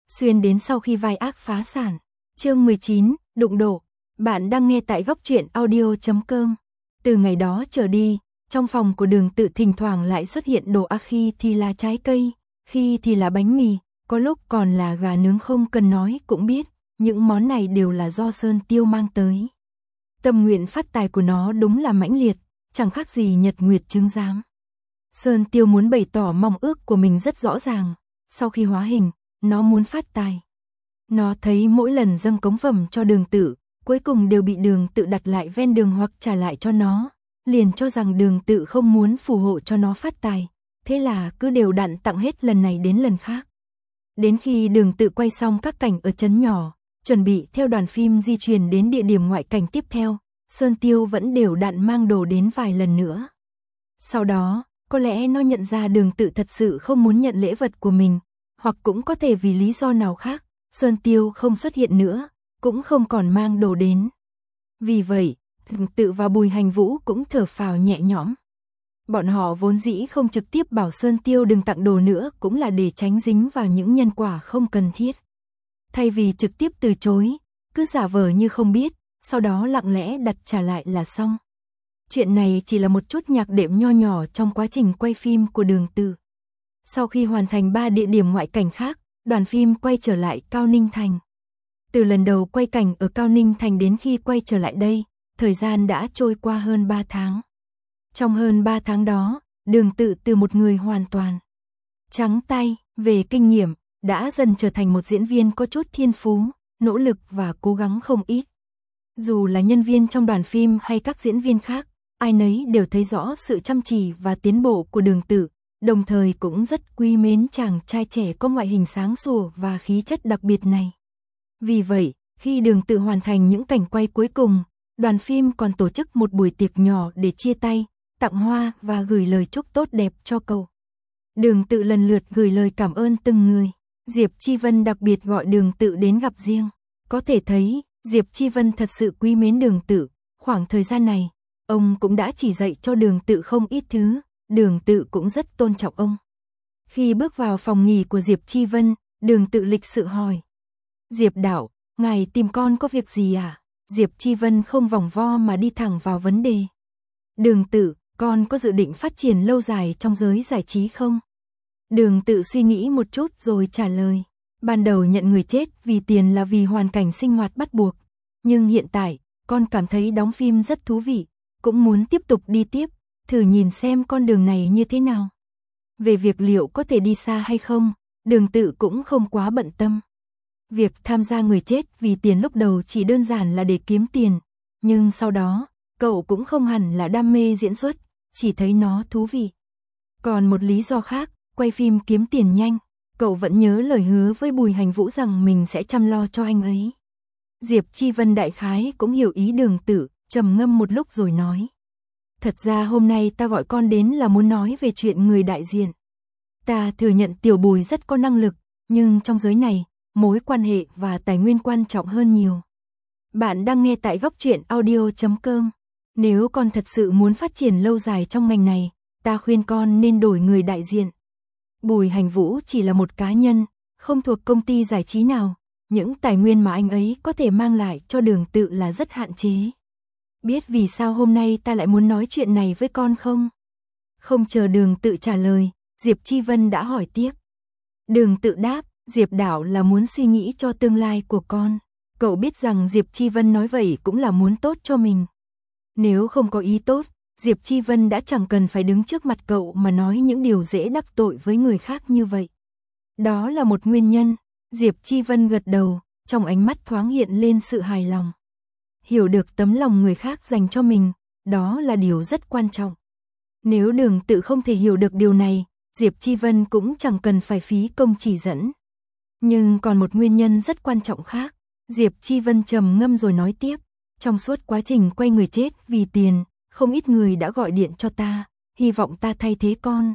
xuyên đến sau khi vai ác phá sản. Chương 19, đụng độ. Bạn đang nghe tại góc truyện audio.com. Từ ngày đó trở đi, trong phòng của Đường Tự thỉnh thoảng lại xuất hiện đồ ăn, khi thì là trái cây, khi thì là bánh mì, có lúc còn là gà nướng, không cần nói cũng biết, những món này đều là do Sơn Tiêu mang tới. Tâm nguyện phát tài của nó đúng là mãnh liệt, chẳng khác gì nhật nguyệt chứng giám. Sơn Tiêu muốn bày tỏ mong ước của mình rất rõ ràng, sau khi hóa hình, nó muốn phát tài. Nó thấy mỗi lần dâng cống phẩm cho Đường Tự, cuối cùng đều bị Đường Tự đặt lại ven đường hoặc trả lại cho nó, liền cho rằng Đường Tự không muốn phù hộ cho nó phát tài, thế là cứ đều đặn tặng hết lần này đến lần khác. Đến khi Đường Tự quay xong các cảnh ở trấn nhỏ, chuẩn bị theo đoàn phim di chuyển đến địa điểm ngoại cảnh tiếp theo, Sơn Tiêu vẫn đều đặn mang đồ đến vài lần nữa. Sau đó, có lẽ nó nhận ra Đường Tự thật sự không muốn nhận lễ vật của mình, hoặc cũng có thể vì lý do nào khác, Sơn Tiêu không xuất hiện nữa, cũng không còn mang đồ đến. Vì vậy, Đường Tự và Bùi Hành Vũ cũng thở phào nhẹ nhõm. Bọn họ vốn dĩ không trực tiếp bảo Sơn Tiêu đừng tặng đồ nữa, cũng là để tránh dính vào những nhân quả không cần thiết. Thay vì trực tiếp từ chối, cứ giả vờ như không biết, sau đó lặng lẽ đặt trả lại là xong. Chuyện này chỉ là một chút nhạc đệm nho nhỏ trong quá trình quay phim của Đường Tự. Sau khi hoàn thành 3 địa điểm ngoại cảnh khác, đoàn phim quay trở lại Cao Ninh Thành. Từ lần đầu quay cảnh ở Cao Ninh Thành đến khi quay trở lại đây, thời gian đã trôi qua hơn 3 tháng. Trong hơn 3 tháng đó, Đường Tự từ một người hoàn toàn trắng tay về kinh nghiệm, đã dần trở thành một diễn viên có chút thiên phú, nỗ lực và cố gắng không ít. Dù là nhân viên trong đoàn phim hay các diễn viên khác, ai nấy đều thấy rõ sự chăm chỉ và tiến bộ của Đường Tự, đồng thời cũng rất quý mến chàng trai trẻ có ngoại hình sáng sủa và khí chất đặc biệt này. Vì vậy, khi Đường Tự hoàn thành những cảnh quay cuối cùng, đoàn phim còn tổ chức một buổi tiệc nhỏ để chia tay, tặng hoa và gửi lời chúc tốt đẹp cho cậu. Đường Tự lần lượt gửi lời cảm ơn từng người. Diệp Chi Vân đặc biệt gọi Đường Tự đến gặp riêng. Có thể thấy, Diệp Chi Vân thật sự quý mến Đường Tự. Khoảng thời gian này, ông cũng đã chỉ dạy cho Đường Tự không ít thứ, Đường Tự cũng rất tôn trọng ông. Khi bước vào phòng nghỉ của Diệp Chi Vân, Đường Tự lịch sự hỏi: Diệp đạo, ngài tìm con có việc gì à? Diệp Chi Vân không vòng vo mà đi thẳng vào vấn đề. Đường Tự, con có dự định phát triển lâu dài trong giới giải trí không? Đường Tự suy nghĩ một chút rồi trả lời. Ban đầu nhận người chết vì tiền là vì hoàn cảnh sinh hoạt bắt buộc. Nhưng hiện tại, con cảm thấy đóng phim rất thú vị, cũng muốn tiếp tục đi tiếp, thử nhìn xem con đường này như thế nào. Về việc liệu có thể đi xa hay không, Đường Tự cũng không quá bận tâm. Việc tham gia người chết vì tiền lúc đầu chỉ đơn giản là để kiếm tiền, nhưng sau đó, cậu cũng không hẳn là đam mê diễn xuất, chỉ thấy nó thú vị. Còn một lý do khác, quay phim kiếm tiền nhanh, cậu vẫn nhớ lời hứa với Bùi Hành Vũ rằng mình sẽ chăm lo cho anh ấy. Diệp Chi Vân đại khái cũng hiểu ý Đường Tự, trầm ngâm một lúc rồi nói: Thật ra hôm nay ta gọi con đến là muốn nói về chuyện người đại diện. Ta thừa nhận Tiểu Bùi rất có năng lực, nhưng trong giới này, mối quan hệ và tài nguyên quan trọng hơn nhiều. Bạn đang nghe tại góc truyện audio.com. Nếu con thật sự muốn phát triển lâu dài trong ngành này, ta khuyên con nên đổi người đại diện. Bùi Hành Vũ chỉ là một cá nhân, không thuộc công ty giải trí nào, những tài nguyên mà anh ấy có thể mang lại cho Đường Tự là rất hạn chế. Biết vì sao hôm nay ta lại muốn nói chuyện này với con không? Không chờ Đường Tự trả lời, Diệp Chi Vân đã hỏi tiếp. Đường Tự đáp, Diệp đạo là muốn suy nghĩ cho tương lai của con. Cậu biết rằng Diệp Chi Vân nói vậy cũng là muốn tốt cho mình. Nếu không có ý tốt, Diệp Chi Vân đã chẳng cần phải đứng trước mặt cậu mà nói những điều dễ đắc tội với người khác như vậy. Đó là một nguyên nhân. Diệp Chi Vân gật đầu, trong ánh mắt thoáng hiện lên sự hài lòng. Hiểu được tấm lòng người khác dành cho mình, đó là điều rất quan trọng. Nếu Đường Tự không thể hiểu được điều này, Diệp Chi Vân cũng chẳng cần phải phí công chỉ dẫn. Nhưng còn một nguyên nhân rất quan trọng khác. Diệp Chi Vân trầm ngâm rồi nói tiếp. Trong suốt quá trình quay người chết vì tiền, không ít người đã gọi điện cho ta, hy vọng ta thay thế con.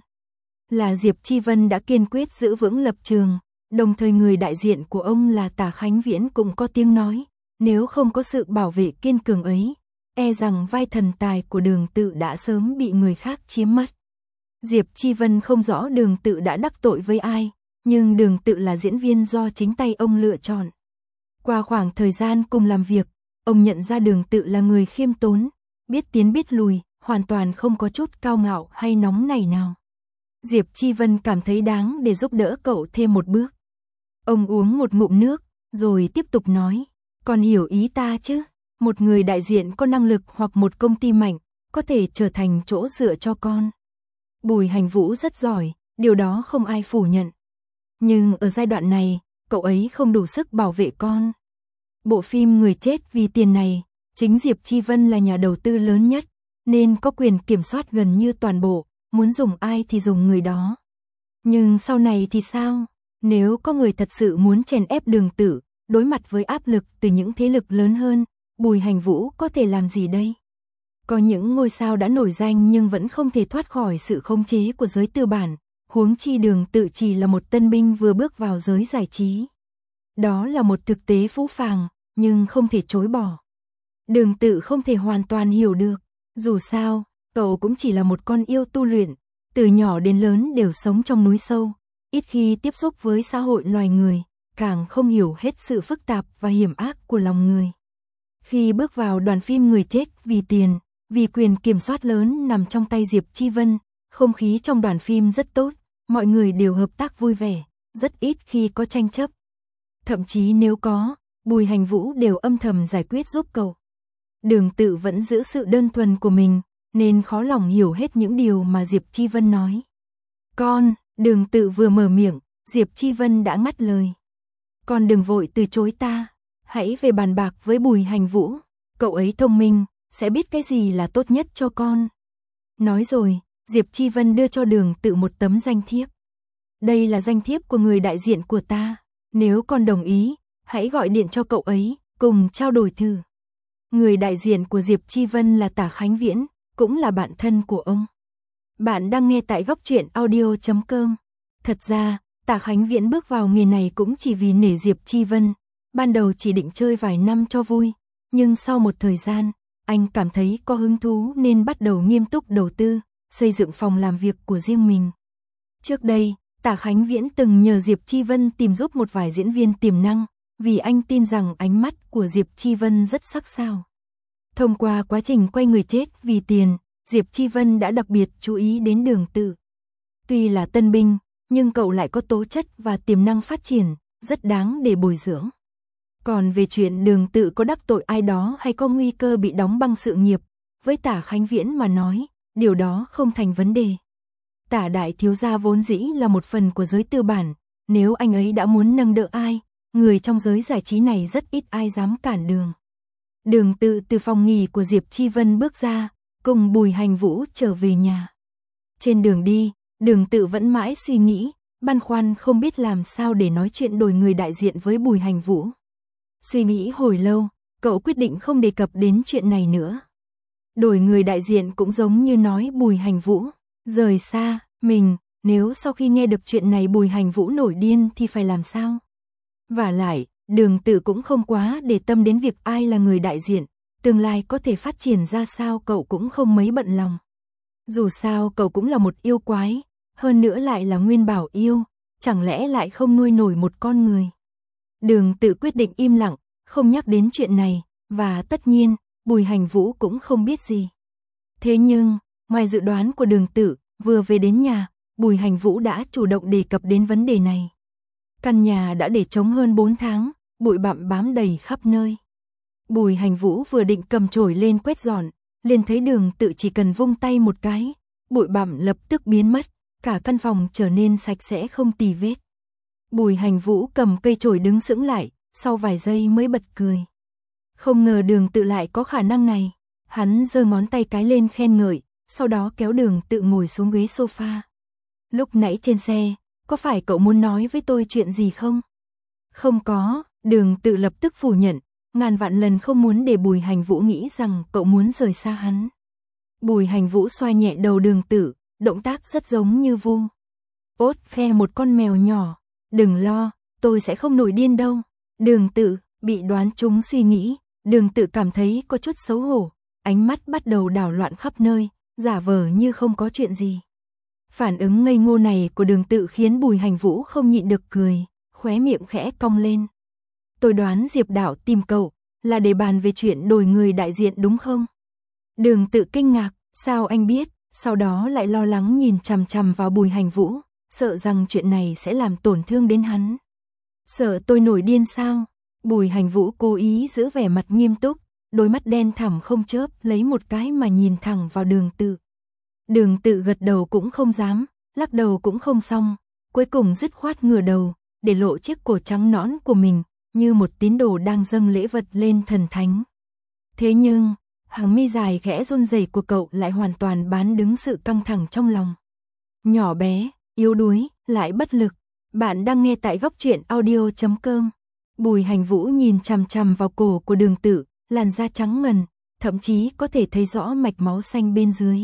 Là Diệp Chi Vân đã kiên quyết giữ vững lập trường, đồng thời người đại diện của ông là Tả Khánh Viễn cũng có tiếng nói, nếu không có sự bảo vệ kiên cường ấy, e rằng vai thần tài của Đường Tự đã sớm bị người khác chiếm mất. Diệp Chi Vân không rõ Đường Tự đã đắc tội với ai, nhưng Đường Tự là diễn viên do chính tay ông lựa chọn. Qua khoảng thời gian cùng làm việc, ông nhận ra Đường Tự là người khiêm tốn, biết tiến biết lùi, hoàn toàn không có chút cao ngạo hay nóng nảy nào. Diệp Chi Vân cảm thấy đáng để giúp đỡ cậu thêm một bước. Ông uống một ngụm nước, rồi tiếp tục nói, con hiểu ý ta chứ, một người đại diện có năng lực hoặc một công ty mạnh, có thể trở thành chỗ dựa cho con. Bùi Hành Vũ rất giỏi, điều đó không ai phủ nhận. Nhưng ở giai đoạn này, cậu ấy không đủ sức bảo vệ con. Bộ phim Người chết vì tiền này, chính Diệp Chi Vân là nhà đầu tư lớn nhất, nên có quyền kiểm soát gần như toàn bộ, muốn dùng ai thì dùng người đó. Nhưng sau này thì sao? Nếu có người thật sự muốn chèn ép Đường Tự, đối mặt với áp lực từ những thế lực lớn hơn, Bùi Hành Vũ có thể làm gì đây? Có những ngôi sao đã nổi danh nhưng vẫn không thể thoát khỏi sự khống chế của giới tư bản, huống chi Đường Tự chỉ là một tân binh vừa bước vào giới giải trí. Đó là một thực tế phũ phàng, nhưng không thể chối bỏ. Đường Tự không thể hoàn toàn hiểu được, dù sao, cậu cũng chỉ là một con yêu tu luyện, từ nhỏ đến lớn đều sống trong núi sâu, ít khi tiếp xúc với xã hội loài người, càng không hiểu hết sự phức tạp và hiểm ác của lòng người. Khi bước vào đoàn phim Người chết vì tiền, vì quyền kiểm soát lớn nằm trong tay Diệp Chi Vân, không khí trong đoàn phim rất tốt, mọi người đều hợp tác vui vẻ, rất ít khi có tranh chấp. Thậm chí nếu có, Bùi Hành Vũ đều âm thầm giải quyết giúp cậu. Đường Tự vẫn giữ sự đơn thuần của mình, nên khó lòng hiểu hết những điều mà Diệp Chi Vân nói. Con, Đường Tự vừa mở miệng, Diệp Chi Vân đã ngắt lời. Con đừng vội từ chối ta, hãy về bàn bạc với Bùi Hành Vũ, cậu ấy thông minh, sẽ biết cái gì là tốt nhất cho con. Nói rồi, Diệp Chi Vân đưa cho Đường Tự một tấm danh thiếp. Đây là danh thiếp của người đại diện của ta, nếu con đồng ý, hãy gọi điện cho cậu ấy, cùng trao đổi thử. Người đại diện của Diệp Chi Vân là Tả Khánh Viễn, cũng là bạn thân của ông. Bạn đang nghe tại góc truyện audio.com. Thật ra, Tả Khánh Viễn bước vào nghề này cũng chỉ vì nể Diệp Chi Vân, ban đầu chỉ định chơi vài năm cho vui, nhưng sau một thời gian, anh cảm thấy có hứng thú nên bắt đầu nghiêm túc đầu tư, xây dựng phòng làm việc của riêng mình. Trước đây, Tả Khánh Viễn từng nhờ Diệp Chi Vân tìm giúp một vài diễn viên tiềm năng, vì anh tin rằng ánh mắt của Diệp Chi Vân rất sắc sảo. Thông qua quá trình quay Người chết vì tiền, Diệp Chi Vân đã đặc biệt chú ý đến Đường Tự. Tuy là tân binh, nhưng cậu lại có tố chất và tiềm năng phát triển, rất đáng để bồi dưỡng. Còn về chuyện Đường Tự có đắc tội ai đó hay có nguy cơ bị đóng băng sự nghiệp, với Tả Khánh Viễn mà nói, điều đó không thành vấn đề. Tả đại thiếu gia vốn dĩ là một phần của giới tư bản, nếu anh ấy đã muốn nâng đỡ ai, người trong giới giải trí này rất ít ai dám cản đường. Đường Tự từ phòng nghỉ của Diệp Chi Vân bước ra, cùng Bùi Hành Vũ trở về nhà. Trên đường đi, Đường Tự vẫn mãi suy nghĩ, băn khoăn không biết làm sao để nói chuyện đổi người đại diện với Bùi Hành Vũ. Suy nghĩ hồi lâu, cậu quyết định không đề cập đến chuyện này nữa. Đổi người đại diện cũng giống như nói Bùi Hành Vũ rời xa mình, nếu sau khi nghe được chuyện này Bùi Hành Vũ nổi điên thì phải làm sao? Vả lại, Đường Tự cũng không quá để tâm đến việc ai là người đại diện, tương lai có thể phát triển ra sao cậu cũng không mấy bận lòng. Dù sao cậu cũng là một yêu quái, hơn nữa lại là nguyên bảo yêu, chẳng lẽ lại không nuôi nổi một con người. Đường Tự quyết định im lặng, không nhắc đến chuyện này, và tất nhiên, Bùi Hành Vũ cũng không biết gì. Thế nhưng, ngoài dự đoán của Đường Tự, vừa về đến nhà, Bùi Hành Vũ đã chủ động đề cập đến vấn đề này. Căn nhà đã để trống hơn 4 tháng, bụi bặm bám đầy khắp nơi. Bùi Hành Vũ vừa định cầm chổi lên quét dọn, liền thấy Đường Tự chỉ cần vung tay một cái, bụi bặm lập tức biến mất, cả căn phòng trở nên sạch sẽ không tì vết. Bùi Hành Vũ cầm cây chổi đứng sững lại, sau vài giây mới bật cười. Không ngờ Đường Tự lại có khả năng này. Hắn giơ ngón tay cái lên khen ngợi, sau đó kéo Đường Tự ngồi xuống ghế sofa. Lúc nãy trên xe, có phải cậu muốn nói với tôi chuyện gì không? Không có, Đường Tự lập tức phủ nhận, ngàn vạn lần không muốn để Bùi Hành Vũ nghĩ rằng cậu muốn rời xa hắn. Bùi Hành Vũ xoay nhẹ đầu Đường Tự, động tác rất giống như vu ốt phe một con mèo nhỏ. Đừng lo, tôi sẽ không nổi điên đâu. Đường Tự bị đoán trúng suy nghĩ, Đường Tự cảm thấy có chút xấu hổ, ánh mắt bắt đầu đảo loạn khắp nơi, giả vờ như không có chuyện gì. Phản ứng ngây ngô này của Đường Tự khiến Bùi Hành Vũ không nhịn được cười, khóe miệng khẽ cong lên. Tôi đoán Diệp Đạo tìm cậu là để bàn về chuyện đổi người đại diện đúng không? Đường Tự kinh ngạc, sao anh biết? Sau đó lại lo lắng nhìn chằm chằm vào Bùi Hành Vũ, sợ rằng chuyện này sẽ làm tổn thương đến hắn. Sợ tôi nổi điên sao? Bùi Hành Vũ cố ý giữ vẻ mặt nghiêm túc, đôi mắt đen thẳm không chớp lấy một cái mà nhìn thẳng vào Đường Tự. Đường Tự gật đầu cũng không dám, lắc đầu cũng không xong, cuối cùng dứt khoát ngửa đầu, để lộ chiếc cổ trắng nõn của mình, như một tín đồ đang dâng lễ vật lên thần thánh. Thế nhưng, hàng mi dài khẽ run rẩy của cậu lại hoàn toàn bán đứng sự căng thẳng trong lòng. Nhỏ bé, yếu đuối, lại bất lực. Bạn đang nghe tại góc truyện audio.com. Bùi Hành Vũ nhìn chằm chằm vào cổ của Đường Tự, làn da trắng ngần, thậm chí có thể thấy rõ mạch máu xanh bên dưới.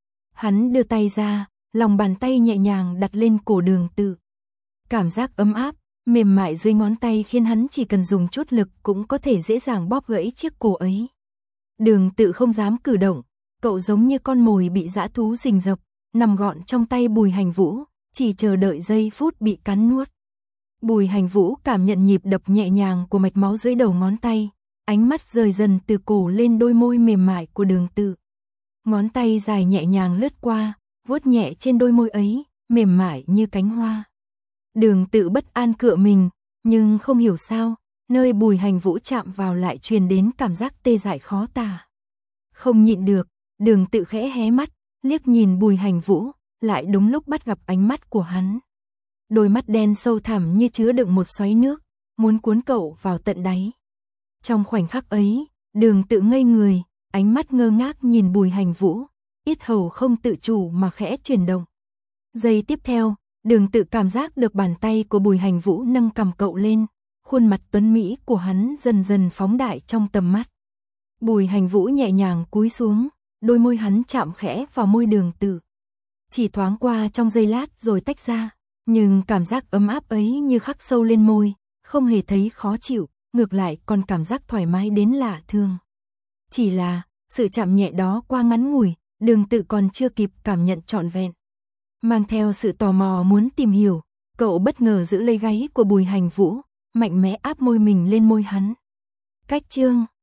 Hắn đưa tay ra, lòng bàn tay nhẹ nhàng đặt lên cổ Đường Tự. Cảm giác ấm áp, mềm mại dưới ngón tay khiến hắn chỉ cần dùng chút lực cũng có thể dễ dàng bóp gãy chiếc cổ ấy. Đường Tự không dám cử động, cậu giống như con mồi bị dã thú rình rập, nằm gọn trong tay Bùi Hành Vũ, chỉ chờ đợi giây phút bị cắn nuốt. Bùi Hành Vũ cảm nhận nhịp đập nhẹ nhàng của mạch máu dưới đầu ngón tay, ánh mắt rời dần từ cổ lên đôi môi mềm mại của Đường Tự. Ngón tay dài nhẹ nhàng lướt qua, vuốt nhẹ trên đôi môi ấy, mềm mại như cánh hoa. Đường Tự bất an cựa mình, nhưng không hiểu sao, nơi Bùi Hành Vũ chạm vào lại truyền đến cảm giác tê dại khó tả. Không nhịn được, Đường Tự khẽ hé mắt, liếc nhìn Bùi Hành Vũ, lại đúng lúc bắt gặp ánh mắt của hắn. Đôi mắt đen sâu thẳm như chứa đựng một xoáy nước, muốn cuốn cậu vào tận đáy. Trong khoảnh khắc ấy, Đường Tự ngây người, ánh mắt ngơ ngác nhìn Bùi Hành Vũ, yết hầu không tự chủ mà khẽ chuyển động. Giây tiếp theo, Đường Tự cảm giác được bàn tay của Bùi Hành Vũ nâng cằm cậu lên, khuôn mặt tuấn mỹ của hắn dần dần phóng đại trong tầm mắt. Bùi Hành Vũ nhẹ nhàng cúi xuống, đôi môi hắn chạm khẽ vào môi Đường Tự. Chỉ thoáng qua trong giây lát rồi tách ra, nhưng cảm giác ấm áp ấy như khắc sâu lên môi, không hề thấy khó chịu, ngược lại còn cảm giác thoải mái đến lạ thường. Chỉ là, sự chạm nhẹ đó qua ngắn ngủi, Đường Tự còn chưa kịp cảm nhận trọn vẹn. Mang theo sự tò mò muốn tìm hiểu, cậu bất ngờ giữ lấy gáy của Bùi Hành Vũ, mạnh mẽ áp môi mình lên môi hắn. Cách chương